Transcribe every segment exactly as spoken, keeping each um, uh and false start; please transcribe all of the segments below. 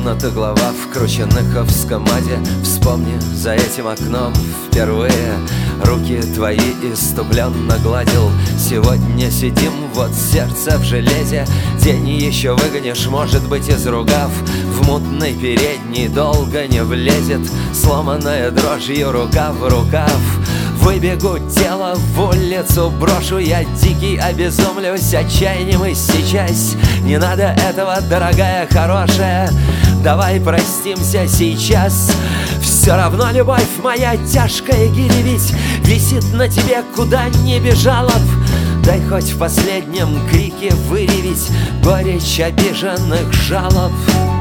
комната, глава в крученыховском аде. Вспомни, за этим окном впервые руки твои иступленно гладил. Сегодня сидим, вот сердце в железе. День еще выгонишь, может быть, из ругав. В мутной передней долго не влезет сломанная дрожью рука в рукав. Выбегу, тело в улицу брошу, я дикий обезумлюсь отчаянием и сейчас. Не надо этого, дорогая, хорошая, давай простимся сейчас. Все равно любовь моя тяжкая гири ведь висит на тебе, куда не бежала б. Дай хоть в последнем крике выревить горечь обиженных жалоб.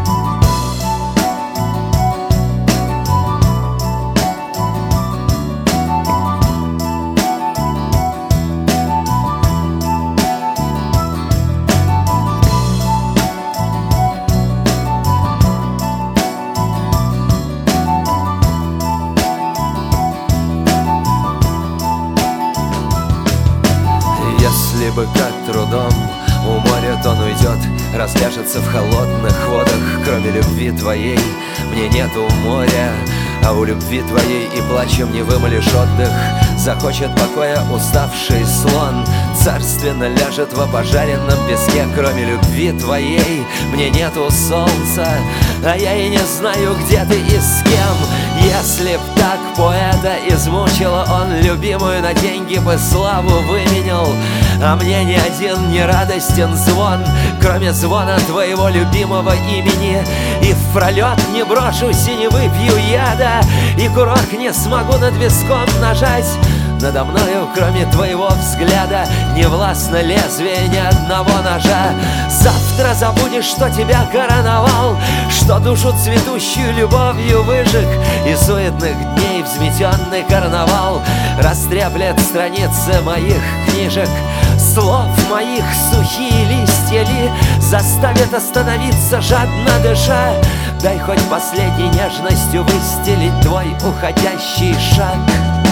Если бы как трудом уморит, он уйдет, разляжется в холодных водах. Кроме любви твоей мне нету моря, а у любви твоей и плачем не вымолишь отдых. Захочет покоя уставший слон, царственно ляжет в опожаренном песке. Кроме любви твоей мне нету солнца, а я и не знаю, где ты и с кем. Если б так поэта измучила, он любимую на деньги бы славу выменял. А мне ни один не радостен звон, кроме звона твоего любимого имени. И в пролет не брошусь и не выпью яда, и курок не смогу над виском нажать. Надо мною, кроме твоего взгляда, не властно лезвие ни одного ножа. Завтра забудешь, что тебя короновал, что душу цветущую любовью выжег, и суетных дней взметенный карнавал растреплет страницы моих книжек. Слов моих сухие листья ли заставят остановиться, жадно дыша? Дай хоть последней нежностью выстелить твой уходящий шаг.